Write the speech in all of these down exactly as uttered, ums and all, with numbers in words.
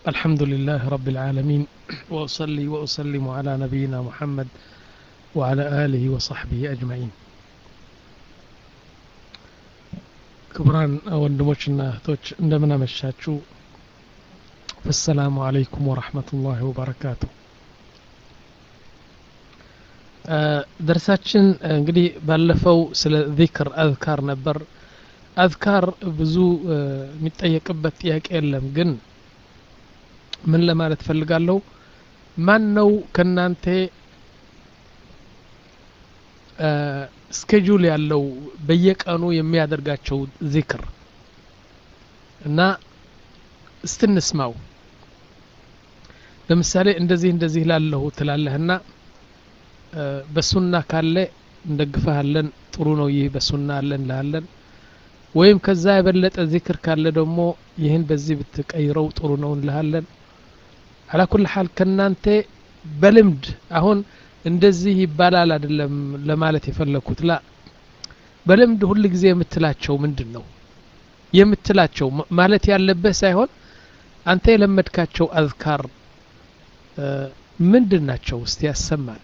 الحمد لله رب العالمين وأصلي وأسلم على نبينا محمد وعلى آله وصحبه أجمعين كبران وندموشنا توش اندمنا مشاتشو فالسلام عليكم ورحمة الله وبركاته درساتشن እንግዲህ ባለፈው ስለ ذكر أذكار ነበር أذكار ብዙ የሚጠየቅበት ጥያቄ የለም ግን ምን ለማለት ፈልጋለሁ ማን ነው ከናንተ ስኬጁል ያለው በየቀኑ የሚያደርጋቸው ዚክር እና እስትንስማው ለምሳሌ እንደዚህ እንደዚህ ላለው ትላለህና በሱና ካለ እንደግፈሃለን ጥሩ ነው ይህ በሱና አለን ላለን ወይም ከዛ የበለጠ ዚክር ካለ ደግሞ ይህን በዚህ ብትቀይረው ጥሩ ነው እንላለን على كل حال ከናንተ በልምድ አሁን እንደዚህ ይባላል አይደለም ለማለት የፈለኩት ላ በልምድ ሁሉ ጊዜ የምትላቸው ምንድነው የምትላቸው ማለት ያለበት ሳይሆን አንተ የለመድካቸው አዝካር ምንድናቸው እስቲ ያሰማን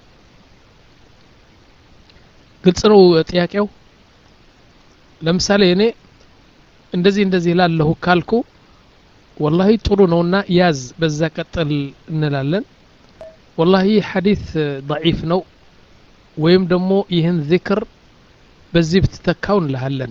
ግልጽ ነው ጥያቄው ለምሳሌ እኔ እንደዚህ እንደዚህ ላለሁ ካልኩ والله ጥሩ ነውና ያዝ በዛ ቀጥል እንላለን والله ሐዲስ ضعيف ነው ወይም ደግሞ ይህን ዚክር በዚህ ብትተካው እንላለን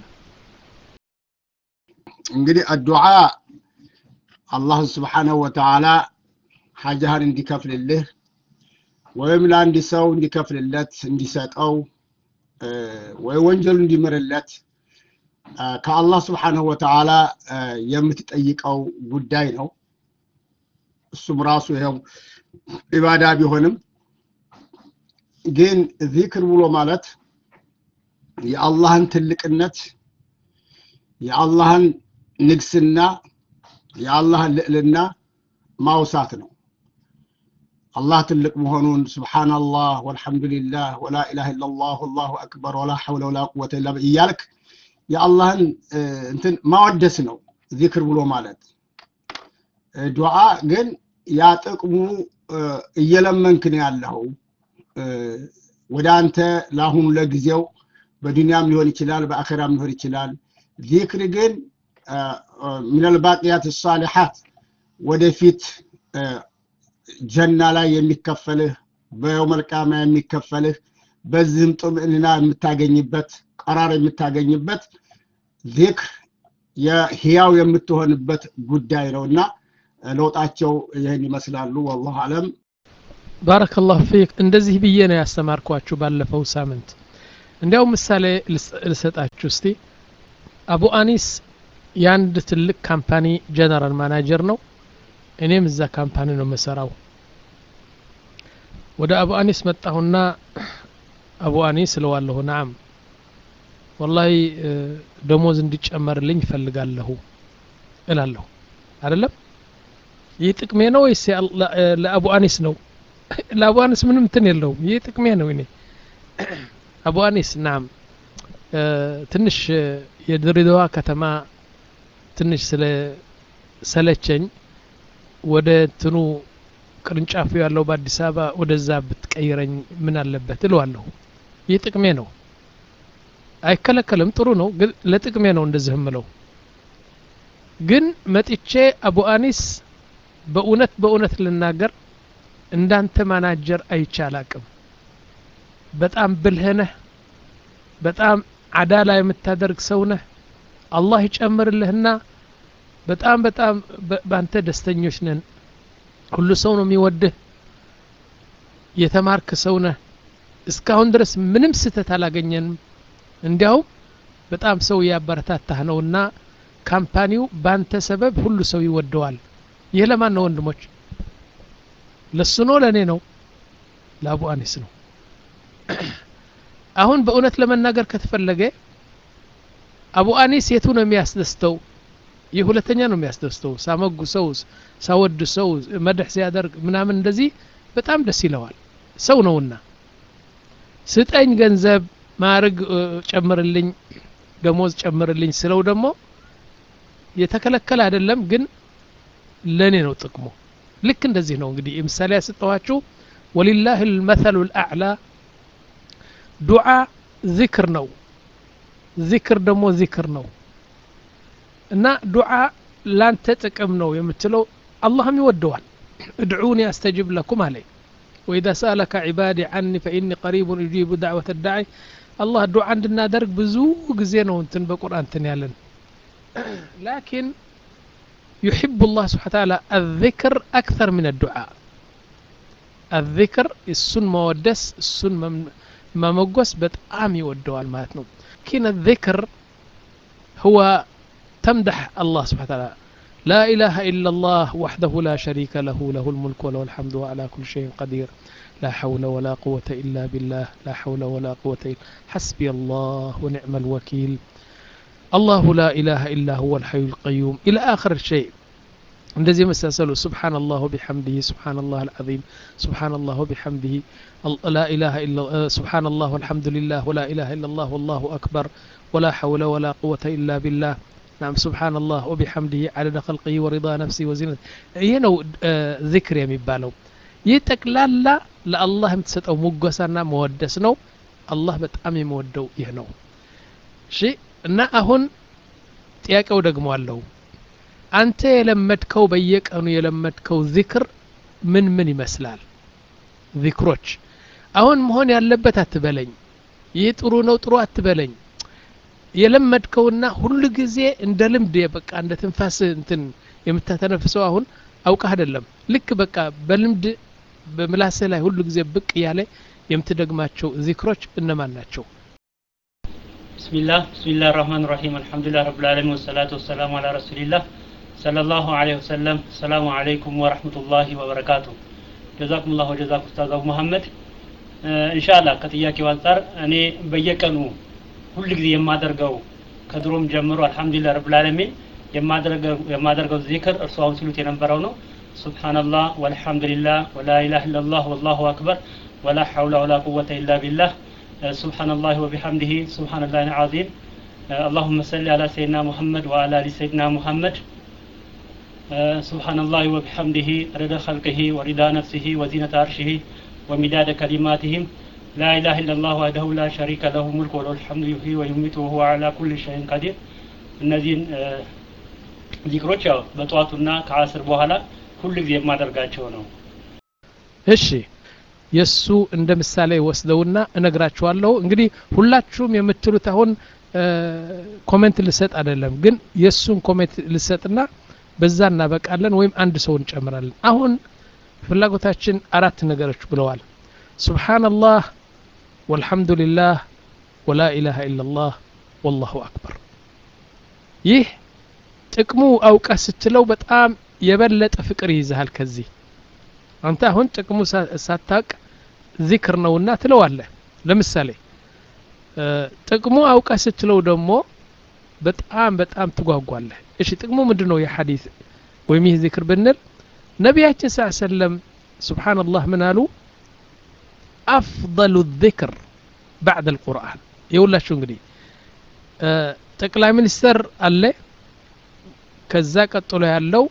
እንግዲህ الدعاء الله سبحانه وتعالى حاجهን እንዲከፍልልህ ወይም ለአንድ ሰው እንዲከፍልለት እንዲሰጠው ወይ ወንጀል እንዲመረለት ከአላህ Subhanahu Wa Ta'ala የምትጠይቀው ጉዳይ ነው እሱም ራሱ ይሄው ኢባዳ ቢሆንም ግን ዚክር ብሎ ማለት የአላህን ትልቅነት የአላህን ንግስና የአላህን ልዕልና ማውሳት ነው الله تلك مهونون سبحان الله والحمد لله ولا إله إلا الله والله أكبر ولا حول ولا قوة إلا بالله يا الله انتن ما ودسنو ذكر بلو مالت دعاء ግን ያጥቅሙ እየለመንክን ያለው ወደ አንተ ላሁን ለጊዜው በዱንያም ሊሆን ይችላል በአኺራም ሊሆን ይችላል ذكر ግን من الباقيات الصالحات ወደፊት ጀና ላይ የሚከፈልህ በየውመል ቂያማ የሚከፈልህ በዚህም ጥምእና የምታገኝበት ቀራር የምታገኝበት ذكر የህያው የምትሆንበት ጉዳይ ነውና ለውጣቸው ይሄን ይመስላሉ والله አለም بارك الله فيك እንደዚህ ብዬ ነው ያስተማርኳችሁ ባለፈው ሳምንት እንዲያው ምሳሌ ልሰጣችሁ እስቲ አቡ አኒስ ያንድ ትልቅ ካምፓኒ ጀነራል ማናጀር ነው እኔም እዛ ካምፓኒ ነው መሰራው ወደ አቡ አኒስ መጣሁና አቡ አኒስ ለዋለሁ نعم والله ደሞዝ እንዲጨመርልኝ ፈልጋለሁ እላለሁ አይደለም ይጥቅሜ ነው ወይስ ለአቡ አኒስ ነው ለአቡ አኒስ ምንም እንትን የለውም ይጥቅሜ ነው እኔ አቡ አኒስ نعم ትንሽ የድሬዳዋ ከተማ ትንሽ ስለ ሰለቸኝ ወደ እንትኑ ቅርንጫፉ ያለው በአዲስ አበባ ወደዛ ብትቀይረኝ ምን አለበት እለዋለሁ ይጥቅሜ ነው አይከለከለም ጥሩ ነው ግን ለጥቅሜ ነው እንደዚህ ምለው ግን መጥቼ አቡ አኒስ በእውነት በእውነት ልናገር እንዳንተ ማናጀር አይቻላቅም በጣም ብልህነህ በጣም አዳላ የምታደርግ ሰው ነህ አላህ ይጨምርልህና በጣም በጣም ባንተ ደስተኞች ነን ሁሉ ሰው ነው የሚወድህ የተማርክ ሰው ነህ እስካሁን ድረስ ምንም ስተት አላገኘንም እንዲያው በጣም ሰው ያበረታታህ ነውና ካምፓኒው ባንተ ሰበብ ሁሉ ሰው ይወደዋል ይሄ ለማን ነው ወንድሞች ለሱ ነው ለኔ ነው ለአቡ አኒስ ነው አሁን በእውነት ለመናገር ከተፈለገ አቡ አኒስ የቱ ነው የሚያስደስተው የሁለተኛ ነው የሚያስደስተው ሳመጉ ሰው ሳወድ ሰው መድህ ሲያደርግ ምናምን እንደዚህ በጣም ደስ ይለዋል ሰው ነውና ስጠኝ ገንዘብ ማርግ ጨምርልኝ ደሞዝ ጨምርልኝ ስለው ደግሞ የተከለከለ አይደለም ግን ለኔ ነው ጥቅሙ ልክ እንደዚህ ነው እንግዲህ ምሳሌ ያስጠዋችሁ ወሊላሂ المثل الأعلى ዱዓ ዚክር ነው ዚክር ደግሞ ዚክር ነው እና ዱዓ ላንተ ጥቅም ነው የምትለው አላህም ይወደዋል ادعوني استجب لكم عليه واذا سالك عبادي عني فاني قريب اجيب دعوه الداعي الله ዱዓ እንድናደርግ ብዙ ጊዜ ነው እንትን በቁርአን እንትን ያለን لكن يحب الله سبحانه وتعالى الذكر أكثر من الدعاء الذكر السن مودس السن ما مقوس بتآمي والدوال ماتنو كين الذكر هو تمدح الله سبحانه وتعالى لا إله إلا الله وحده لا شريك له له الملك وله الحمد وعلى كل شيء قدير لا حول ولا قوة إلا بالله لا حول ولا قوة إلا حسبي الله ونعم الوكيل الله لا إله إلا هو الحي القيوم إلى آخر الشيء እንደዚህ መሳሰሉ سبحان الله وبحمده سبحان الله العظيم سبحان الله وبحمده لا إله إلا سبحان الله والحمد لله ولا إله إلا الله والله أكبر ولا حول ولا قوة إلا بالله نعم سبحان الله وبحمده عدد خلقه ورضا نفسه وزينته ينو ذكر የሚባለው ይጠቅላላ ለአላህ የምትሰጠው ሙገሳና መወደስ ነው አላህ በጣም የሚወደው ይህ ነው እሺ እና አሁን ጥያቄው ደግሞ አለው አንተ የለመድከው በየቀኑ የለመድከው ዚክር ምን ምን ይመስላል ዚክሮች አሁን መሆን ያለበት አትበለኝ ይህ ጥሩ ነው ጥሩ አትበለኝ የለመድከውና ሁሉ ጊዜ እንደ ልምድ በቃ እንደ ትንፋስ እንትን የምታተነፍሰው አሁን አውቀህ አይደለም ልክ በቃ በልምድ በምላስህ ላይ ሁሉ ጊዜ ብቅ ያለ የምትደግማቸው ዚክሮች እነማን ናቸው بسم الله بسم الله الرحمن الرحيم الحمد لله رب العالمين والصلاة والسلام على رسول الله صلى الله عليه وسلم السلام عليكم ورحمة الله وبركاته جزاكم الله وجزاكم أستاذ أبو محمد إن شاء الله كتياكي وانصار أني بيكنو كل ጊዜ የማደርገው ከድሮም ጀምሮ አልহামዱሊላህ ረብል ዓለሚን የማደርገው የማደርገው ዚክር እርሷን ሲሉት የነበረው ነው ሱብሃንአላህ ወልሐምዱሊላህ ወላ ኢላሃ ኢላላህ ወላሁ አክበር ወላ ሐውለ ወላ ቁወተ ኢላ ቢላህ ሱብሃንአላህ ወቢሐምዲሂ ሱብሃንአላሂል ዐዚም اللهم صل على سيدنا محمد وعلى ال سيدنا محمد سبحان الله وبحمده رضا خلقه ورضا نفسه وزينة عرشه ومداد كلماتهم لا إله إلا الله وحده لا شريك له ملك وله الحمد يحيي ويميت وهو على كل شيء قدير እነዚህን ዚክሮች ያው በጧቱና ከአስር በኋላ ሁሉ ጊዜ የማደርጋቸው ነው እሺ የሱ እንደ ምሳሌ ወስደውና እነግራችኋለሁ እንግዲህ ሁላችሁም የምትሉት አሁን ኮሜንት ልሰጥ አይደለም ግን የሱን ኮሜንት ልሰጥና በዛ እናበቃለን ወይም አንድ ሰው እንጨምራለን አሁን ፍላጎታችን አራት ነገሮች ብለዋል ሱብሃንአላህ ወልሐምዱሊላህ ወላ ኢላሃ ኢላላህ ወላሁ አክበር ይህ ጥቅሙ አውቃ ስትለው በጣም የበለጠ ፍቅር ይይዛል ከዚህ አንተ አሁን ጥቅሙ ሳታቅ ዚክር ነውና ትለዋለህ ለምሳሌ ጥቅሙ አውቃ ስትለው ደግሞ በጣም በጣም ትጓጓለህ እሺ ጥቅሙ ምንድነው የሐዲስ ወይም ይህ ዚክር ብንል ነብያችን ሰለላሁ ዐለይሂ ወሰለም ሱብሃንአላህ ምን አሉ أفضل الذكر بعد القرآن يقول لك شو نقولي ጠቅላይ ሚኒስተር አለ ከዛ ቀጥሎ ያለው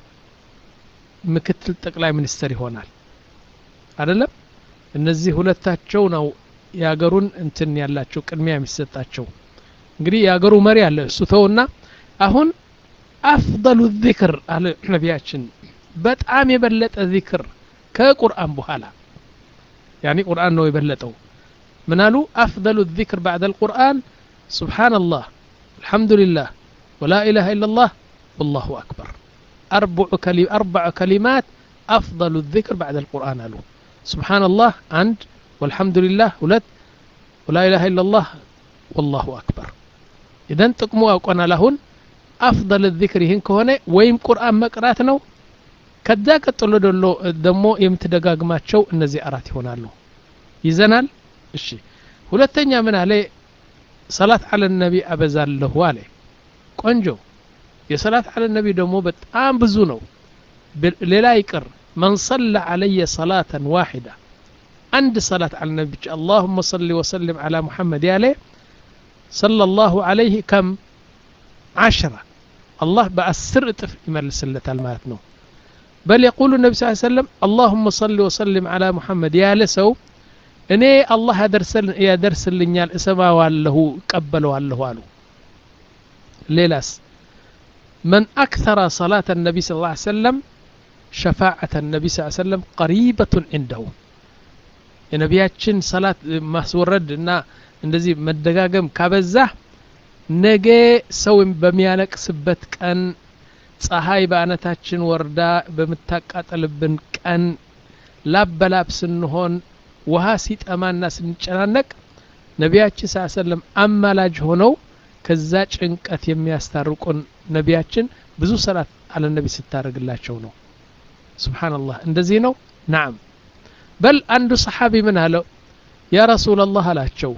ምክትል ጠቅላይ ሚኒስተር ይሆናል አይደለም እነዚህ ሁለታቸው ነው ያገሩን እንትን ያላቸው ቅድሚያ የሚሰጣቸው እንግዲህ ያገሩ መሪ አለ እሱ ተውና አሁን أفضل الذكر አለ ነብያችን በጣም የበለጠ ዚክር ከቁርአን በኋላ يعني قرآن ነው የበለጠው ምን አሉ أفضل الذكر بعد القرآن سبحان الله الحمد لله ولا إله إلا الله والله أكبر أربع كلمات أربع كلمات أفضل الذكر بعد القرآن له سبحان الله عند والحمد لله ولد ولا إله إلا الله والله أكبر إذن تقموا أقونا لهن أفضل الذكر هنك هنا ويم قرآن مقراتنا كذا كتلو دلو دمو يمتدقاق ما تشو النزي أراتي هنا له يزنال الشي ولتنيا من عليه صلاة على النبي أبزال له عليه قنجو يا صلاة على النبي دمو بتآم بزونو لا يكر من صلى علي صلاة واحدة عند صلاة على النبي اللهم صل وسلم على محمد عليه صلى الله عليه كم عشرة الله بأسر تف إمال سلة الماتنو بل يقول النبي صلى الله عليه وسلم اللهم صل وسلم على محمد يا لسو እኔ አላህ ያደርሰል ያደርስልኛል እሰማዋለሁ ቀበለዋለሁ አሉ ሌላስ من أكثر صلاة النبي صلى الله عليه وسلم شفاعة النبي صلى الله عليه وسلم قريبة عنده የነቢያችን ሰላት ማስወረድና እንደዚህ መደጋገም ካበዛ ነገ ሰው በሚያለቅስበት ቀን ፀሐይ በአናታችን ወርዳ በመታቃጠልብን ቀን ላበላብ ስንሆን ውሃ ሲጠማና ስንጨናነቅ ነቢያችን ሰለላሁ ዐለይሂ ወሰለም አማላጅ ሆነው ከዛ ጭንቀት የሚያስታርቁን ነቢያችን ብዙ ሰላት አለ ነቢ ስታረግላቸው ነው ሱብሃንአላህ እንደዚህ ነው نعم بل አንዱ ሰሃቢ ምን አለው ያ ረሱላህ አላቸው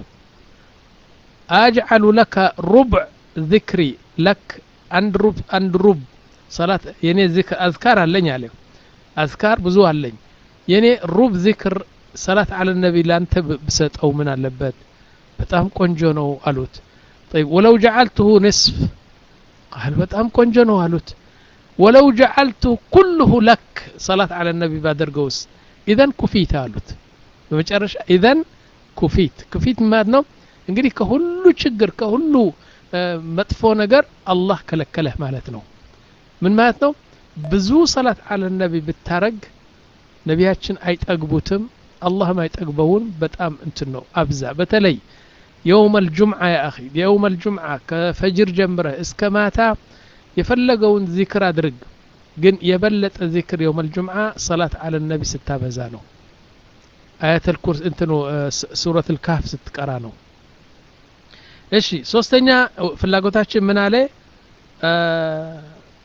አጅዐሉ ለከ ሩብዕ ذክሪ ለክ አንድ ሩብ አንድ ሩብ ሰላት የኔ ዚክር አዝካር አለኝ አለ አዝካር ብዙ አለኝ የኔ ሩብ ዚክር ሰላት አለ ነቢ ላንተ ብሰጠው ምን አለበት በጣም ቆንጆ ነው አሉት طيب ولو جعلته نصف قال በጣም ቆንጆ ነው አሉት ولو جعلته كله لك صلاه على النبي ባደርገውስ اذا كفيت አሉት በመጨረሻ اذا كفيت كفيت ማለት ነው እንግዲህ ከሁሉ ችግር ከሁሉ መጥፎ ነገር አላህ ከለከለህ ማለት ነው ምን ማለት ነው ብዙ ሰላት አለ ነቢ ብታረግ ነቢያችን አይጠግቡትም አላህም አይጠግበውን በጣም እንትን ነው አብዛ በተለይ يوم الجمعة يا أخي يوم الجمعة كفجر جمره اسكماتا يفلقون ذكر أدرق قن يبلت ذكر يوم الجمعة صلاة على النبي ستابزانو آيات الكرس انتنو سورة الكهف ستقرانو ايشي سوستنيا فلاقوتاتش من عليه آه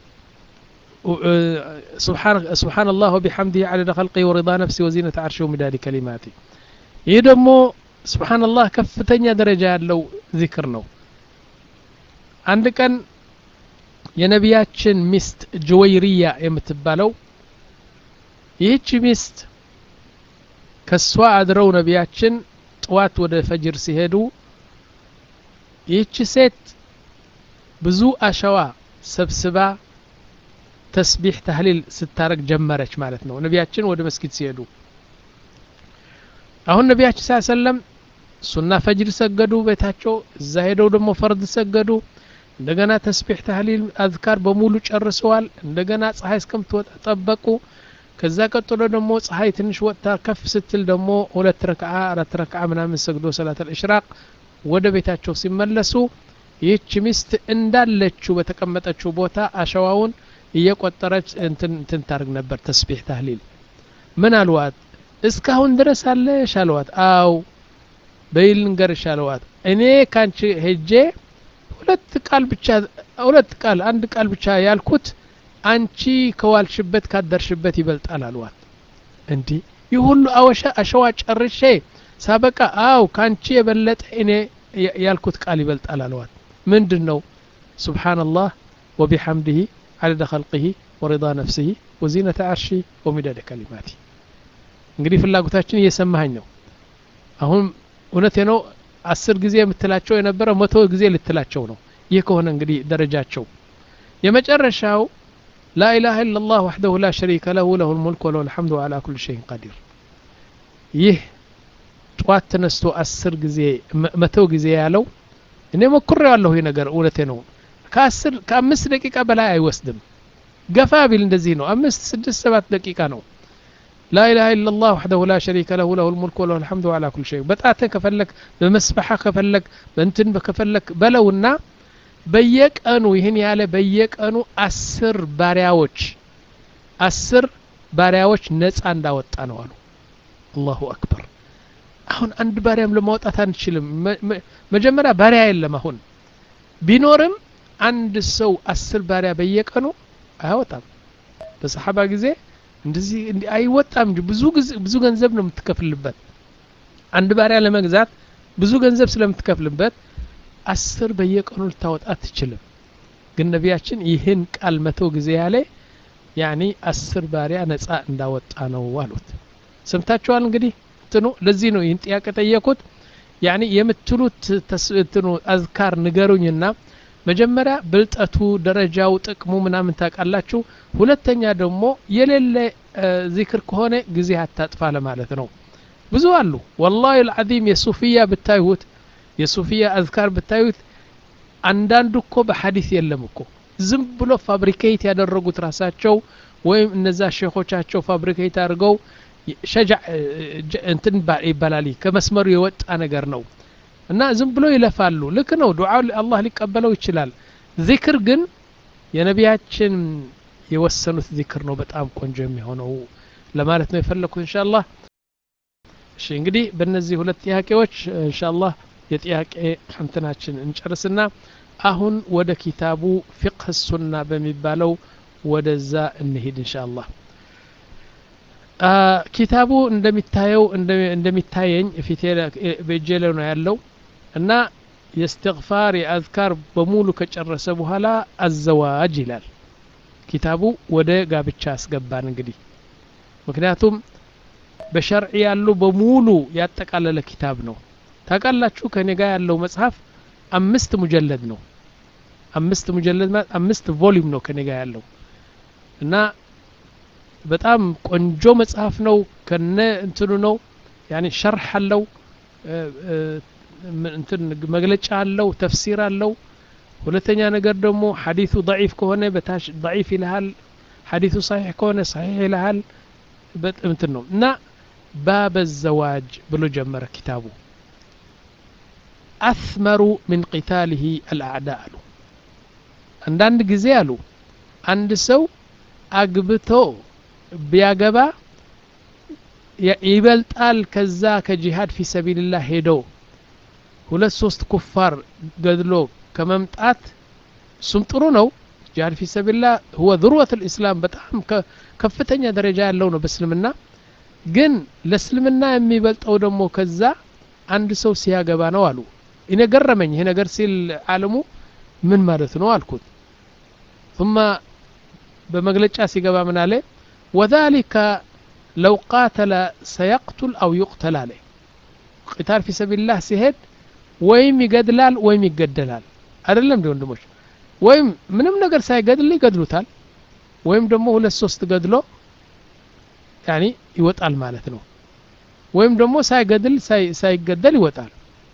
سبحان سبحان الله وبحمده عدد خلقه ورضا نفسه وزينة عرشه ومداد كلماته يدمو سبحان الله كفتنيا درجة لو ذكر نو عندك أن የነቢያችን ሚስት ጁወይሪያ የምትባለው ይህች ሚስት ከሷ አድረው ነቢያችን ጥዋት ወደ ፈጅር ሲሄዱ ይህች ሴት ብዙ አሸዋ ሰብስባ ተስቢህ ተህሊል ስታረግ ጀመረች ማለት ነው ነቢያችን ወደ መስጊድ ሲሄዱ አሁን ነቢያችን ሰለላሁ ዐለይሂ ወሰለም ሱና ፈጅር ሰገዱ ቤታቸው እዛ ሄደው ደግሞ ፈርድ ሰገዱ እንደገና ተስቢህ ተህሊል አዝካር በሙሉ ጨርሰዋል እንደገና ፀሐይ እስከምትወጣ ጠበቁ ከዛ ቀጥሎ ደግሞ ፀሐይ ትንሽ ወጣ ከፍ ስትል ደግሞ ሁለት ረክዓ አራት ረክዓ ምናምን ሰግዶ ሰላት አልኢሽራቅ ወደ ቤታቸው ሲመለሱ ይህች ሚስት እንዳለችው በተቀመጠችው ቦታ አሸዋውን እየቆጠረች እንትን እንትን ታርግ ነበር ተስቢህ ተህሊል ምን አልዋት እስካሁን ድረስ አለሽ አልዋት አው በይል እንገርሽ አልዋት እኔ ካንቺ ሄጄ ሁለት ቃል ብቻ ሁለት ቃል አንድ ቃል ብቻ ያልኩት አንቺ ከዋልሽበት ካደርሽበት ይበልጣል አልዋት እንዲ ይሁሉ አወሻ አሸዋ ጨርሼ ሳበቃ አው ካንቺ የበለጠ እኔ ያልኩት ቃል ይበልጣል አልዋት ምንድነው ሱብሃንአላህ ወቢሐምዲሂ عدد خلقه ورضا نفسه وزينة عرشه ومداد كلماته እንግዲህ ፍላጎታችን እየሰማኸኝ ነው አሁን እውነቴ ነው አስር ጊዜ የምትላቸው የነበረ መቶ ጊዜ ልትላቸው ነው ይህ ከሆነ እንግዲህ ደረጃቸው የመጨረሻው لا اله الا الله وحده لا شريك له له الملك وله الحمد وعلى كل شيء قدير ይህ ጧት ተነስቶ አስር ጊዜ መቶ ጊዜ ያለው እኔ ሞክሬዋለሁ ይሄ ነገር እውነቴ ነው ከአስር ከአምስት ደቂቃ በላይ አይወስድም ገፋ ቢል እንደዚህ ነው አምስት ስድስት ሰባት ደቂቃ ነው لا اله الا الله وحده لا شريك له له الملك وله الحمد وعلى كل شيء በጣተ ከፈለክ በመስበሐ ከፈለክ በእንትን ከፈለክ በለውና በየቀኑ ይሄን ያለ በየቀኑ አስር ባሪያዎች አስር ባሪያዎች ነፃ እንዳወጣ ነው አሉ አላሁ አክበር አሁን አንድ ባሪያም ለማውጣት አንችልም መጀመሪያ ባሪያ የለም አሁን ቢኖርም አንድ ሰው አስር ባሪያ በየቀኑ አያወጣም በሰሃባ ጊዜ እንደዚህ አይወጣም እንጂ ብዙ ብዙ ገንዘብ ነው የምትከፍልበት አንድ ባሪያ ለመግዛት ብዙ ገንዘብ ስለምትከፍልበት አስር በየቀኑ ልታወጣ አትችልም ግን ነቢያችን ይህን ቃል መቶ ጊዜ ያለ ያኒ አስር ባሪያ ነፃ እንዳወጣ ነው አሉት ሰምታችኋል እንግዲህ እንትኑ ለዚህ ነው ይህን ጥያቄ ጠየቁት ያኒ የምትሉት እንትኑ አዝካር ንገሩኝና መጀመሪያ ብልጠቱ ደረጃው ጥቅሙ ምናምን ታውቃላችሁ ሁለተኛ ደግሞ የሌለ ዚክር ከሆነ ጊዜ አታጥፋ ለማለት ነው ብዙ አሉ والله العظيم የሱፊያ ብታዩት የሱፊያ አዝካር ብታዩት አንዳንዱ እኮ በሐዲስ የለም እኮ ዝም ብሎ ፋብሪኬት ያደረጉት ራሳቸው ወይም እነዛ ሼኾቻቸው ፋብሪኬት አድርገው ሸጃዕ እንትን ይባላል ከመስመሩ የወጣ ነገር ነው እና ዝም ብሎ ይለፋሉ ልክ ነው ዱዓው አላህ ሊቀበለው ይችላል ዚክር ግን የነቢያችን የወሰኑት ዚክር ነው በጣም ቆንጆ የሚሆነው ለማለት ነው የፈለኩት ኢንሻአላህ እሺ እንግዲህ በእነዚህ ሁለት ጥያቄዎች ኢንሻአላህ የጥያቄ እንትናችን እንጨርስና አሁን ወደ ኪታቡ ፊቅህ ሱና በሚባለው ወደዛ እንሂድ ኢንሻአላህ ኪታቡ እንደሚታየው እንደሚታየኝ ፊቴ በእጄ ነው ያለው እና የእስትግፋር የአዝካር በሙሉ ከጨረሰ በኋላ አዘዋጅ ይላል ኪታቡ ወደ ጋብቻ አስገባን እንግዲህ ምክንያቱም በሸርዕ ያሉ በሙሉ ያጠቃለለ ኪታብ ነው ታውቃላችሁ ከኔ ጋር ያለው መጽሐፍ አምስት ሙጀለድ ነው አምስት ሙጀለድ ማለት አምስት ቮሊዩም ነው ከኔ ጋር ያለው እና በጣም ቆንጆ መጽሐፍ ነው ከነ እንትኑ ነው ያኒ ሸርህ አለው እንትን መግለጫ አለው ተፍሲር አለው ሁለተኛ ነገር ደግሞ ሐዲሱ ضعيف ከሆነ በታሽ ضعيف ይልሃል ሐዲሱ صحيح ከሆነ صحيح ይልሃል እንትን ነው እና باب الزواج ብሎ ጀመረ ኪታቡ أثمر من قتاله الأعداء له عندنا ጊዜ አሉ አንድ ሰው አግብቶ ቢያገባ ይበልጣል ከዛ ከጂሃድ في سبيل الله ሄዶ ሁለት ሶስት ኩፋር ገድሎ ከመምጣት ሱም ጥሩ ነው ጂሃድ في سبيل الله هو ذروة الإسلام በጣም ከፍተኛ ደረጃ ያለው ነው በእስልምና ግን ለእስልምና የሚበልጠው ደግሞ ከዛ አንድ ሰው ሲያገባ ነው አሉ እኔ ገረመኝ ይሄ ነገር ሲል ዓለሙ ምን ማለት ነው አልኩት ثم በመግለጫ ሲገባ ምን አለ وذلك لو قاتل سيقتل أو يقتل عليه قتال في سبيل الله ሲሄድ ወይም ይገድላል ወይም ይገደላል አይደለም እንዴ ወንድሞች ወይም ምንም ነገር ሳይገድል ይገድሉታል ወይም ደግሞ ሁለት ሶስት ገድሎ ያኒ ይወጣል ማለት ነው ወይም ደግሞ ሳይገድል ሳይገደል ይወጣል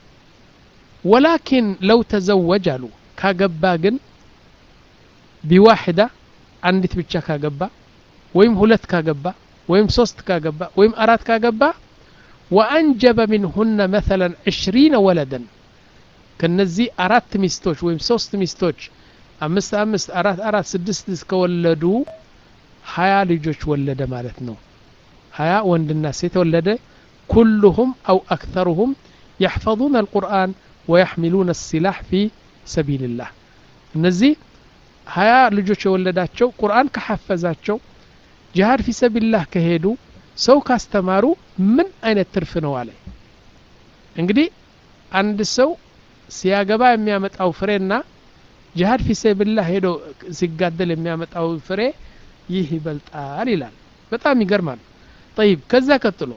ولكن لو تزوج አሉ ካገባ ግን بواحدة አንዲት ብቻ ካገባ ወይም ሁለት ካገባ ወይም ሶስት ካገባ ወይም አራት ካገባ وأنجب منهن مثلا عشرين ولدا ከነዚህ አራት ሚስቶች ወይም ሶስት ሚስቶች አምስት አምስት አራት አራት ስድስት እስከወለዱ ሀያ ልጆች ወለደ ማለት ነው ሀያ ወንድና ሴት ወለደ كلهم أو أكثرهم يحفظون القرآن ويحملون السلاح في سبيل الله እነዚህ ሀያ ልጆች የወለዳቸው ቁርአን ከሐፈዛቸው ጂሃድ في سبيل الله ከሄዱ ሰው ካስተማሩ ምን አይነት ትርፍ ነው አለ እንግዲህ አንድ ሰው ሲያገባ የሚያመጣው ፍሬና ጂሃድ في سبيل الله ሄዶ ሲጋደል የሚያመጣው ፍሬ ይህ ይበልጣል ይላል በጣም ይገርማል طيب ከዛ ቀጥሎ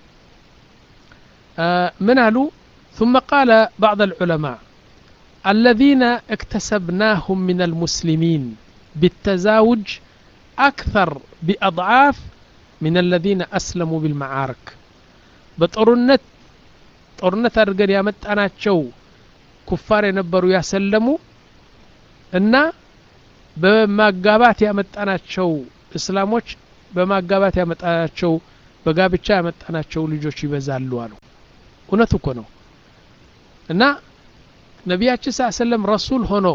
من قالوا ثم قال بعض العلماء الذين اكتسبناهم من المسلمين بالتزاوج أكثر بأضعاف من الذين أسلموا بالمعارك بطرنت طرنت أرجل يا مت أنا شو كفار ينبروا يسلموا إن بما جابات يا مت أنا شو إسلاموش بما جابات يا مت أنا شو بجابت يا مت أنا شو لجوشي بزالوا له ونتوكنوا إن ነቢያችን ሰለላሁ ረሱል ሆኖ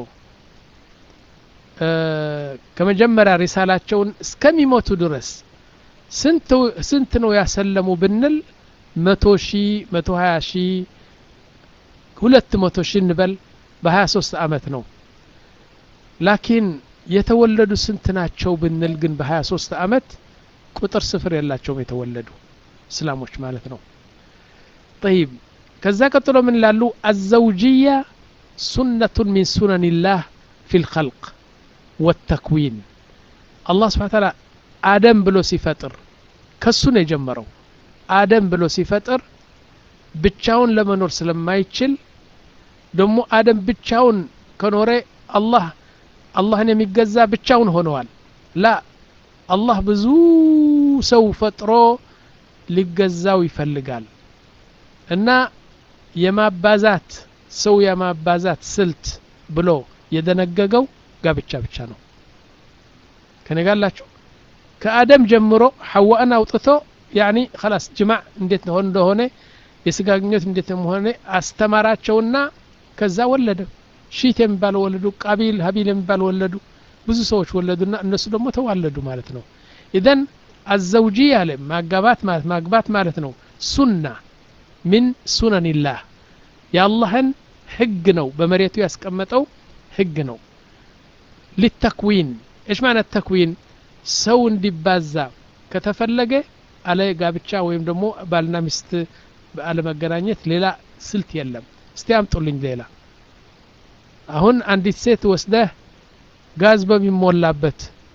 ከመጀመሪያ ሪሳላቸውን እስከሚሞቱ ድረስ ስንት ስንት ነው ያሰለሙ ብንል መቶ ሺህ መቶ ሀያ ሺህ ሁለት መቶ ሺህ እንበል በ23 አመት ነው ላኪን የተወለዱ ስንት ናቸው ብንል ግን በ23 አመት ቁጥር ስፍር የላቸውም የተወለዱ እስላሞች ማለት ነው طيب ከዛ ቀጥሎ ምን ላሉ الزوجية سنة من سنن الله في الخلق والتكوين الله سبحانه وتعالى آدم بلو سيفتر كسنة يجمرو آدم بلو سيفتر بتشاون لما نور سلم ما يتشل دمو آدم بتشاون كنوري አላህ አላህን የሚገዛ ብቻውን ሆነዋል ላ አላህ ብዙ ሰው ፈጥሮ ሊገዛው ይፈልጋል እና የማባዛት ሰው የማባዛት ስልት ብሎ የደነገገው ጋብቻ ብቻ ነው ከነጋላችሁ ከአደም ጀምሮ ሐዋን አውጥቶ ያኒ خلاص ጅማዕ እንዴት ነው እንደሆነ የስጋ ግንኙነት እንዴት ነው ሆነ አስተማራቸውና ከዛ ወለደ ሺት የሚባል ወለዱ ቃቢል ሀቢል የሚባል ወለዱ ብዙ ሰዎች ወለዱና እነሱ ደግሞ ተዋለዱ ማለት ነው ኢደን الزوجيه አለ ማጋባት ማለት ማግባት ማለት ነው ሱና ምን ሱነንላህ የአላህን ህግ ነው በመሬቱ ያስቀመጠው ህግ ነው للتكوين ايش معنى التكوين ሰው እንዲባዛ ከተፈለገ አለ ጋብቻ ወይም ደግሞ ባልና ሚስት ባለ መገናኘት ሌላ ስልት የለም እስቲ አምጡልኝ ሌላ አሁን አንዲት ሴት ወስደህ ጋዝ በሚሞላበት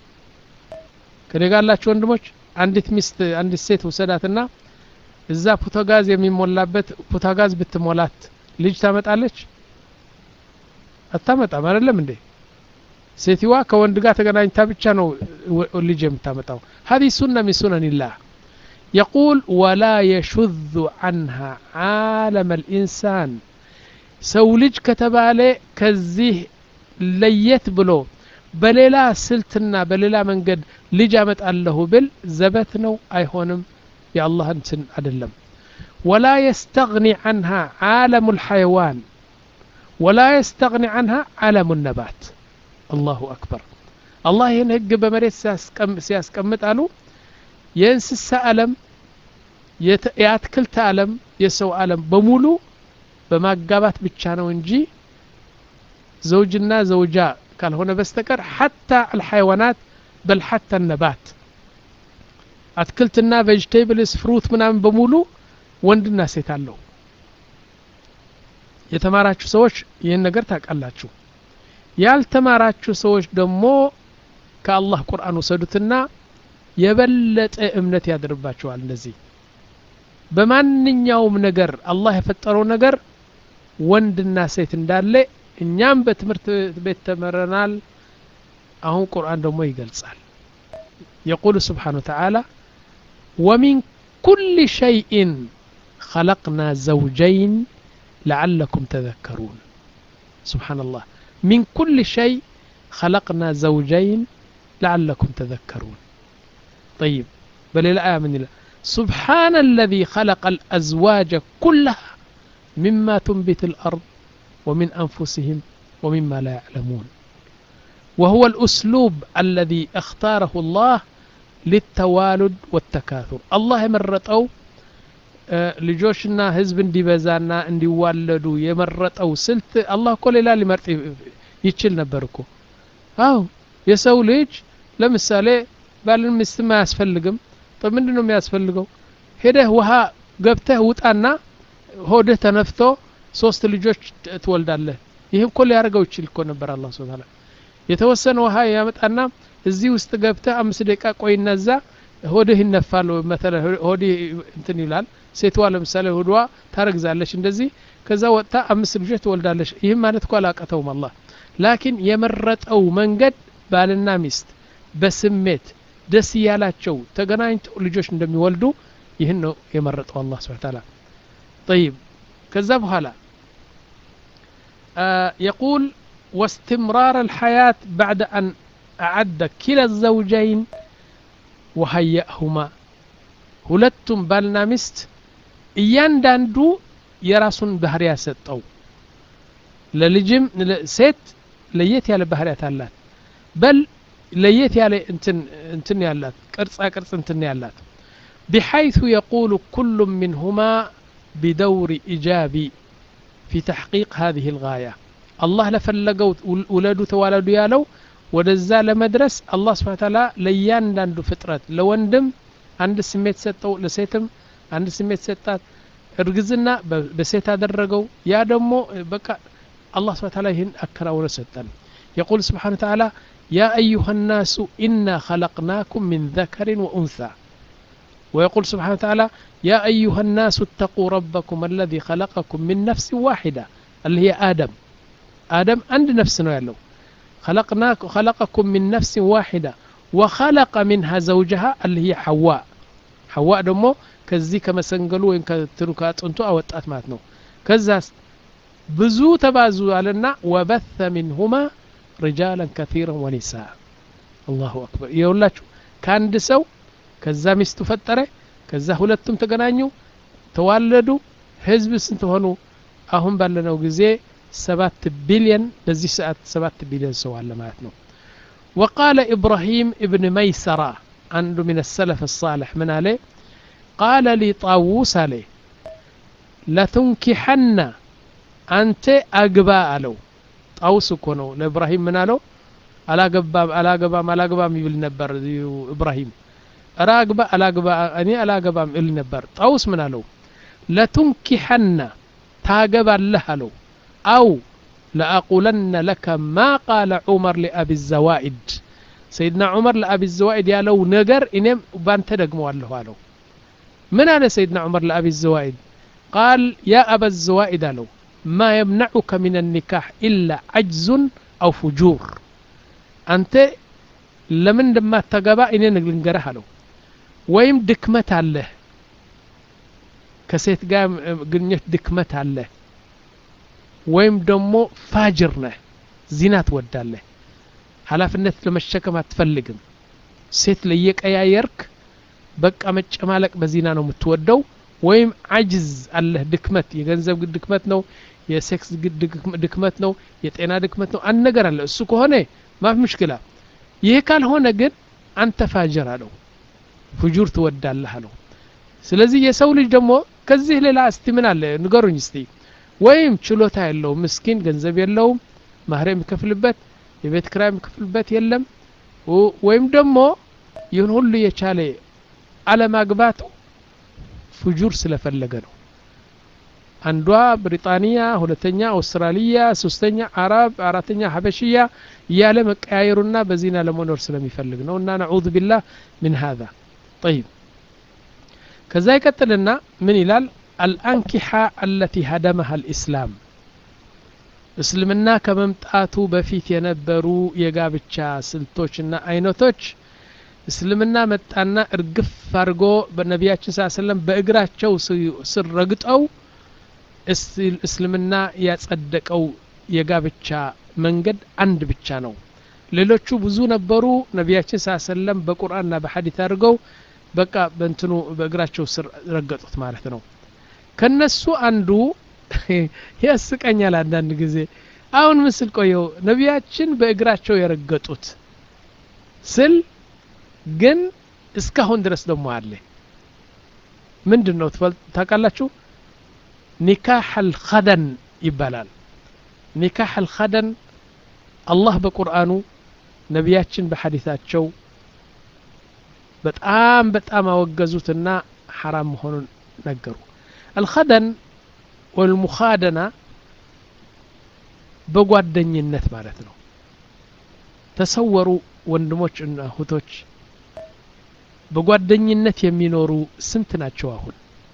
ከደጋላችሁ ወንድሞች አንዲት ሚስት አንዲት ሴት ወሰዳትና እዛ ፖታጋዝ የሚሞላበት ፖታጋዝ ብትሞላት ልጅ ታመጣለች አታመጣም አይደለም እንዴ ሴትዋ ከወንድ ጋር ተገናኝታ ብቻ ነው ልጅ የምታመጣው هذه سنة من سنن الله يقول ولا يشذ عنها عالم الإنسان ሰው ልጅ ከተባለ ከዚህ ለየት ብሎ በሌላ ስልትና በሌላ መንገድ ልጅ አመጣለሁ ብል ዘበት ነው አይሆንም የአላህን ስን አይደለም ولا يستغني عنها عالم الحيوان ولا يستغني عنها عالم النبات الله أكبر الله ينهج بمريت سياسكمت قالوا ينسس ألم يأتكلت ألم يسو ألم بمولو بماقابات بتشانو انجي زوجنا زوجا قال هنا بستكر حتى الحيوانات بل حتى النبات أتكلتنا فيجتيبلس فروت منام بمولو وندنا سيتالو የተማራችሁ ሰዎች ይሄን ነገር ታውቃላችሁ ያልተማራችሁ ሰዎች ደግሞ ከአላህ ቁርአን ወሰዱትና የበለጠ እምነት ያድርባቸዋል እንደዚህ በማንኛውም ነገር አላህ የፈጠረው ነገር ወንድና ሴት እንዳለ እኛም በትምህርት ቤት ተመረናል አሁን ቁርአን ደግሞ ይገልጻል يقول سبحانه وتعالى ومن كل شيء خلقنا زوجين لعلكم تذكرون سبحان الله من كل شيء خلقنا زوجين لعلكم تذكرون طيب بل الآية من الله سبحان الذي خلق الأزواج كلها مما تنبت الأرض ومن أنفسهم ومما لا يعلمون وهو الأسلوب الذي اختاره الله للتوالد والتكاثر الله مرتأو ልጆችና ህዝብ እንዲበዛና እንዲዋለዱ የመረጠው ስልት አላህ እኮ ሌላ ሊመርጥ ይችል ነበርኮ አው የሰው ልጅ ለምሳሌ ባልን ሚስት ማያስፈልግም طب ምንድነው የሚያስፈልገው ሄደህ ውሃ ገብተህ ውጣና ሆድህ ተነፍቶ ሶስት ልጆች ትወልዳለህ ይሄን እኮ ሊያርገው ይችል እኮ ነበር አላህ Subhanahu የተወሰነ ውሃ ያመጣና እዚህ ውስጥ ገብተህ አምስት ደቂቃ ቆይና እዛ ሆድህ ይነፋል مثلا ሆድህ እንትን ይላል ሴትዋ ለምሳሌ ሆዷ ታረግዛለች እንደዚህ ከዛ ወጣ አምስት ልጆች ትወልዳለች ይሄን ማለት እኮ አላቀተውም አላህ ላኪን የመረጠው መንገድ ባልና ሚስት በስሜት ደስ ያላቸው ተገናኝተው ልጆች እንደሚወልዱ ይሄን ነው የመረጠው አላህ Subhanahu Wa Ta'ala طيب ከዛ በኋላ يقول واستمرار الحياة بعد أن أعد كلا الزوجين وهيئهما ሁለቱም ባልና ሚስት እያንዳንዱ የራሱን ባህሪያ ሰጠው ለልጅም ሴት ለየት ያለ ባህሪያት አላት በል ለየት ያለ እንትን እንትን ያላት ቅርጻ ቅርጽ እንትን ያላት بحيث يقول كل منهما بدور إيجابي في تحقيق هذه الغاية الله لفلقوا ولدوا توالدوا يالو ወደዛ ለመድረስ አላህ Subhanahu Wa Ta'ala ለያንዳንዱ ፍጥረት ለወንድም አንድ ስሜት ሰጠው ለሴትም አንድ ስሜት ሰጣት እርግዝና በሴት አደረገው ያ ደግሞ በቃ አላህ Subhanahu Wa Ta'ala ይህን አከራውነ ሰጠን يقول سبحانه وتعالى يا أيها الناس إنا خلقناكم من ذكر وأنثى ويقول سبحانه وتعالى يا أيها الناس اتقوا ربكم الذي خلقكم من نفس واحدة اللي هي آدم آدم عند نفسنا يالله خلقناك خلقكم من نفس واحدة وخلق منها زوجها اللي هي حواء حواء دمو كزي كما سنقلوا وين كتركات انتو أوطات ماتنو كزاس بزو تبازو علينا وبث منهما رجالا كثيرا ونساء الله أكبر يقولاتشو كان دسو كزا مستو فتره كزا هلتم تقنانيو توالدو حزب سنتهونو أهم بالناو جزي سبات بليون بزي ساعات سبات بليون سوال ماتنو وقال إبراهيم ابن ميسرة عنده من السلف الصالح من عليه قال لي طاووس عليه لتنكحن أنت أقبا ألو طاووس كونو لإبراهيم من عليه ألا قبا ألا قبا ألا قبا يقول نبر إبراهيم ألا قبا ألا قبا أني ألا قبا يقول نبر طاووس من عليه لتنكحن تاقبا الله ألو أو لأقولن لك ما قال عمر لأبي الزوائد سيدنا عمر لأبي الزوائد يا لو نجر إنم بانت دقموا له له من أنا سيدنا عمر لأبي الزوائد قال يا أبا الزوائد له ما يمنعك من النكاح إلا عجز أو فجور أنت لمن لما تقبا إني نقرها له ويم دكمت عليه كسيت قام قنيت دكمت عليه ወይም ደግሞ ፋጅር ነህ ዚና ትወዳለህ ሐላፍነት ለመሸከም አትፈልግም ሴት ለየቀያየርክ በቃ መጨማለቅ በዚና ነው የምትወደው ወይም አጅዝ አለህ ድክመት የገንዘብ ድክመት ነው የሴክስ ድክመት ነው የጤና ድክመት ነው አንድ ነገር አለ እሱ ከሆነ ማፍ ሙሽኪላ ይሄ ካልሆነ ግን አንተ ፋጅር አለው ፍጁር ትወዳለህ አለው ስለዚህ የሰው ልጅ ደግሞ ከዚህ ሌላ እስቲ ምን አለ ንገሩኝ እስቲ ወይም ችሎታ ያለው ምስኪን ገንዘብ የለው ማህር የሚከፍልበት የቤት ኪራይ የሚከፍልበት የለም ወይም ደግሞ ይሁን ሁሉ የቻለ አለማግባቱ ፍጁር ስለፈለገ ነው አንዷ ብሪጣንያ ሁለተኛ አውስትራሊያ ሶስተኛ አረብ አራተኛ ሐበሽያ ያለ መቀያየሩና በዚና ለመኖር ስለሚፈልግ ነው እና ነዑዝ ቢላህ من هذا طيب ከዛ ይቀጥልና ምን ይላል الأنكحة التي هدمها الإسلام اسلمنا كممطاتو بفيت ينبرو يغابچا سلطوچنا አይነቶች እስልምና መጣና እርግፍ አርጎ በነቢያችን ሰለላሁ ዐለይሂ ወሰለም በእግራቸው ስር ረግጠው እስልምና ያጸደቀው የጋብቻ መንገድ አንድ ብቻ ነው ሌሎቹ ብዙ ነበሩ ነቢያችን ሰለላሁ ዐለይሂ ወሰለም በቁርአንና በሐዲስ አድርገው በቃ በእንትኑ በእግራቸው ስር ረገጡት ማለት ነው ከነሱ አንዱ ያስቀኛል አንዳንድ ጊዜ አሁን ምስል ቆየው ነቢያችን በእግራቸው የረገጡት ስል ግን እስካሁን ድረስ ደግሞ አለ ምንድነው ታውቃላችሁ ኒካህ አልኸደን ይባላል ኒካህ አልኸደን አላህ በቁርአኑ ነቢያችን በሐዲሳቸው በጣም በጣም አወገዙትና حرام መሆኑን ነገሩ الخدن والمخادنة በጓደኝነት ማለት ነው ተሰወሩ ወንድሞች እና እህቶች በጓደኝነት የሚኖሩ ስንት ናቸው አሁን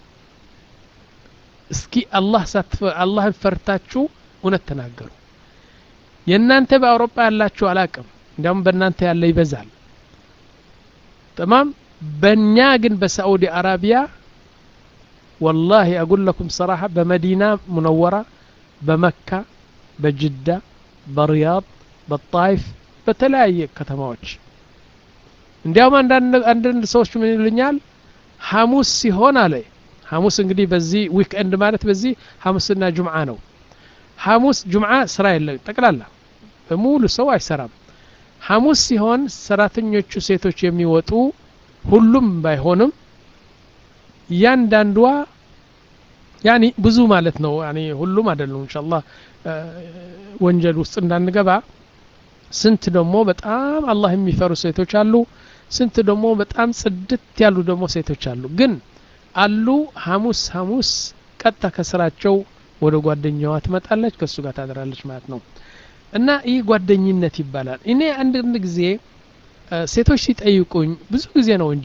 እስኪ አላህ ሳትፈ አላህን ፈርታችሁ እውነት ተናገሩ የናንተ በአውሮፓ ያላችሁ አላቅም እንደውም በእናንተ ያለ ይበዛል تمام በእኛ ግን በሳዑዲ አረቢያ والله أقول لكم صراحة بمدينة منورة بمكة بجدة برياض بالطائف بتلاقي كتموج እንዲያውም አንዳንድ አንዳንድ ሰዎች ምን ይሉኛል ሐሙስ ሲሆን አለ ሐሙስ እንግዲህ በዚህ ዊክኤንድ ማለት በዚህ ሐሙስና ጁምዓ ነው ሐሙስ ጁምዓ ስራ የለም ጠቅላላ በሙሉ ሰው አይሰራም ሐሙስ ሲሆን ሰራተኞቹ ሴቶች የሚወጡ ሁሉም ባይሆንም ያንዳንዷ ያኒ ብዙ ማለት ነው ያኒ ሁሉም አይደለም ኢንሻአላህ ወንጀል ውስጥ እንዳንገባ ስንት ደግሞ በጣም አላህ የሚፈሩ ሴቶች አሉ ስንት ደግሞ በጣም ጽድት ያሉ ደግሞ ሴቶች አሉ ግን አሉ ሐሙስ ሐሙስ ቀጣ ከስራቸው ወደ ጓደኛዋ ትመጣለች ከሱ ጋር ታደራለች ማለት ነው እና ይህ ጓደኝነት ይባላል እኔ አንድ አንድ ጊዜ ሴቶች ሲጠይቁኝ ብዙ ጊዜ ነው እንጂ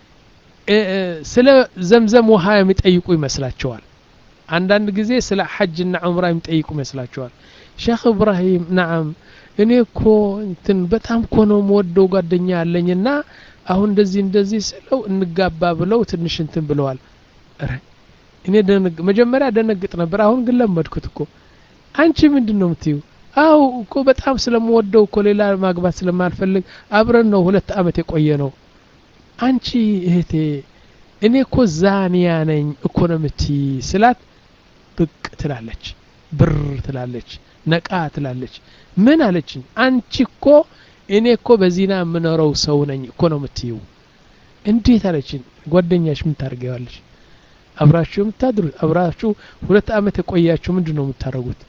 ስለ ዘምዘም ውሃ የሚጠይቁ ይመስላቸዋል አንዳንድ ጊዜ ስለ ሐጅና ዑምራ የሚጠይቁ ይመስላቸዋል ሼክ ኢብራሂም نعم እኔ እኮ እንትን በጣም እኮ ነው የምወደው ጓደኛ አለኝና አሁን እንደዚህ እንደዚህ ስለው እንጋባ ብለው ትንሽ እንትን ብለዋል። አረ እኔ ደነግ መጀመሪያ ደነግጥ ነበር። አሁን ግን ለመድኩት እኮ። አንቺ ምንድነው የምትይው? አው እኮ በጣም ስለምወደው እኮ ሌላ ማግባት ስለማልፈልግ አብረን ነው ሁለት አመት የቆየ ነው። አንቺ እህቴ እኔ እኮ ዛኒያ ነኝ እኮ ነው የምትይ ስላት ብቅ ትላለች፣ ብር ትላለች፣ ነቃ ትላለች። ምን አለችኝ? አንቺ እኮ እኔ እኮ በዚና የምኖረው ሰው ነኝ እኮ ነው የምትይው። እንዴት አለችኝ? ጓደኛሽ ምን ታርገዋለሽ? አብራችሁ የምታድሩት አብራችሁ ሁለት አመት የቆያችሁ ምንድነው የምታረጉት?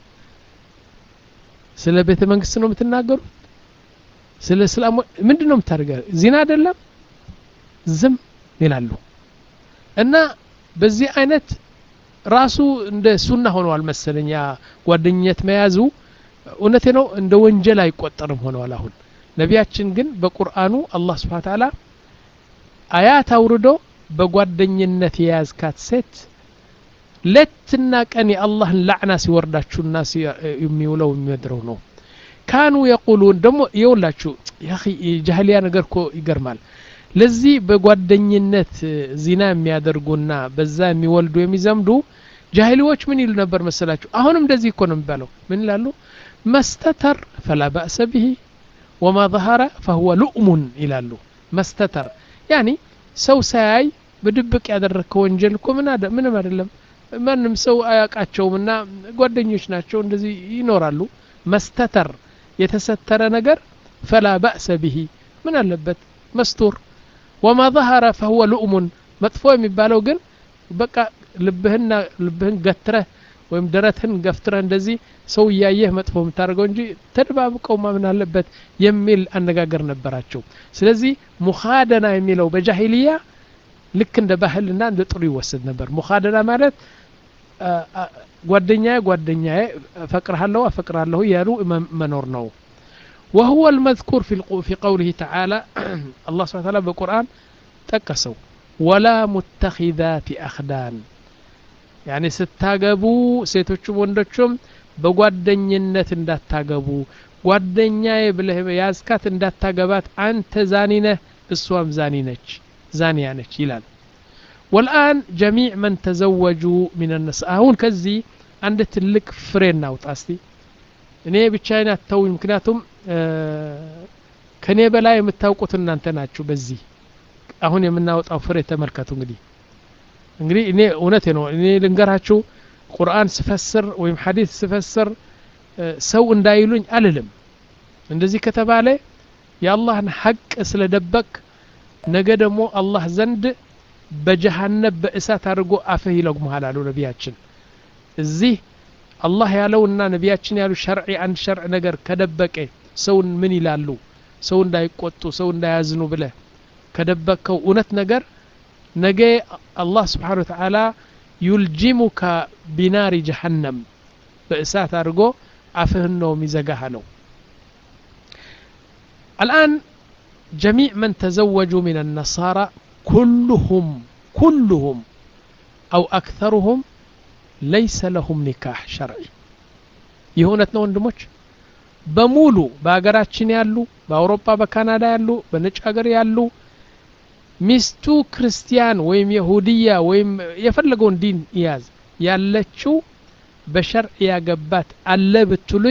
ስለ ቤተ መንግስት ነው የምትናገሩት? ስለ እስላም ምንድነው የምታረጋው? ዚና አይደለም? ዝም ይላሉ። እና በዚህ አይነት ራሱ እንደ ሱና ሆኗል መሰለኝ ያ ጓደኝነት መያዙ። እውነቴ ነው እንደ ወንጀል አይቆጠርም ሆኗል አሁን። ነቢያችን ግን በቁርአኑ አላህ Subhanahu Ta'ala አያት አውርዶ በጓደኝነት የያዝካት ሴት ለትና ቀን የአላህን ላዕና ሲወርዳችሁና የሚውለው የሚያድረው ነው። ካኑ የቁሉን ደግሞ ይውላችሁ ያ اخي ጃህሊያ ነገር እኮ ይገርማል። ለዚህ በጓደኝነት ዚና የሚያደርጉና በዛ የሚወልዱ የሚዘምዱ ጃህሊዎች ምን ይሉ ነበር መሰላችሁ? አሁንም እንደዚህ እኮ ነው የሚባለው። ምን ይላሉ? መስተተር فلا بأس به وما ظهر فهو لؤم ይላሉ። መስተተር يعني ሰው ሳያይ በድብቅ ያደረከው ወንጀል እኮ ምን አደ ምንም አይደለም። ማንም ሰው አያቃቸውምና ጓደኞች ናቸው እንደዚህ ይኖራሉ። መስተተር የተሰተረ ነገር فلا بأس به ምን አለበት መስተር وما ظهر فهو لؤم መጥፎ የሚባለው ግን በቃ ልብህና ልብህን ገትረህ ወይም ደረትህን ገፍትረህ እንደዚህ ሰው ያየህ መጥፎ የምታደርገው እንጂ ተደባብቀው ማምን አለበት የሚል አነጋገር ነበራቸው። ስለዚህ ሙኻደና የሚለው በጃሂልያ ልክ እንደ ባህልና እንደ ጥሩ ይወሰድ ነበር። ሙኻደና ማለት ጓደኛዬ ጓደኛዬ ፈቅርሃለሁ አፈቅራለሁ ያሉ መኖር ነው። وهو المذكور في في قوله تعالى الله سبحانه وتعالى بالقرآن تكسو ولا متخذات أخدان يعني ستاغبو سيتوچم ወንዶችም በጓደኝነት እንዳታገቡ ጓደኛዬ ብለህ ያዝካት እንዳታገባት አንተ ዛኒ ነህ እሷም ዛኒ ነች ዛኒያ ነች ይላል። والآن جميع من تزوجوا من النساء አሁን ከዚህ አንድ ትልቅ ፍሬ እናውጣ እስቲ። እኔ ብቻዬን አተውኝ ምክንያቱም ከኔ በላይ የምታውቁት እናንተ ናችሁ። በዚህ አሁን የምናወጣው ፍሬ ተመልከቱ። እንግዲህ እንግዲህ እኔ እውነቴ ነው እኔ ልንገራችሁ ቁርአን ስፈስር ወይም ሐዲስ ስፈስር ሰው እንዳይሉኝ አልልም። እንደዚህ ከተባለ የአላህን ሐቅ ስለደበቅ ነገ ደግሞ አላህ ዘንድ በጀሃነም በእሳት አድርጎ አፈህ ይለጉምሃል አሉ ነቢያችን። እዚህ አላህ ያለውና ነቢያችን ያሉ ሸርዒ አንድ ሸርዕ ነገር ከደበቀ ሰውን ምን ይላሉ? ሰው እንዳይቆጡ ሰው እንዳያዝኑ ብለህ ከደበቀው እውነት ነገር ነገ አላህ Subhanahu Wa Ta'ala يلجمك بنار جهنم بإسات أرجو عفهنه مزجها له. الآن جميع من تزوجوا من النصارى كلهم كلهم أو أكثرهم ليس لهم نكاح شرعي. يهونتنا وندموش بمولو باقراتشين يالو بأوروبا بكندا يالو بنج أقر يالو ሚስቱ ክርስቲያን ወይም ይሁዲያ ወይም የፈለገውን ዲን ይያዝ ያለችው በሸርዕ ያገባት አለ ብትሉ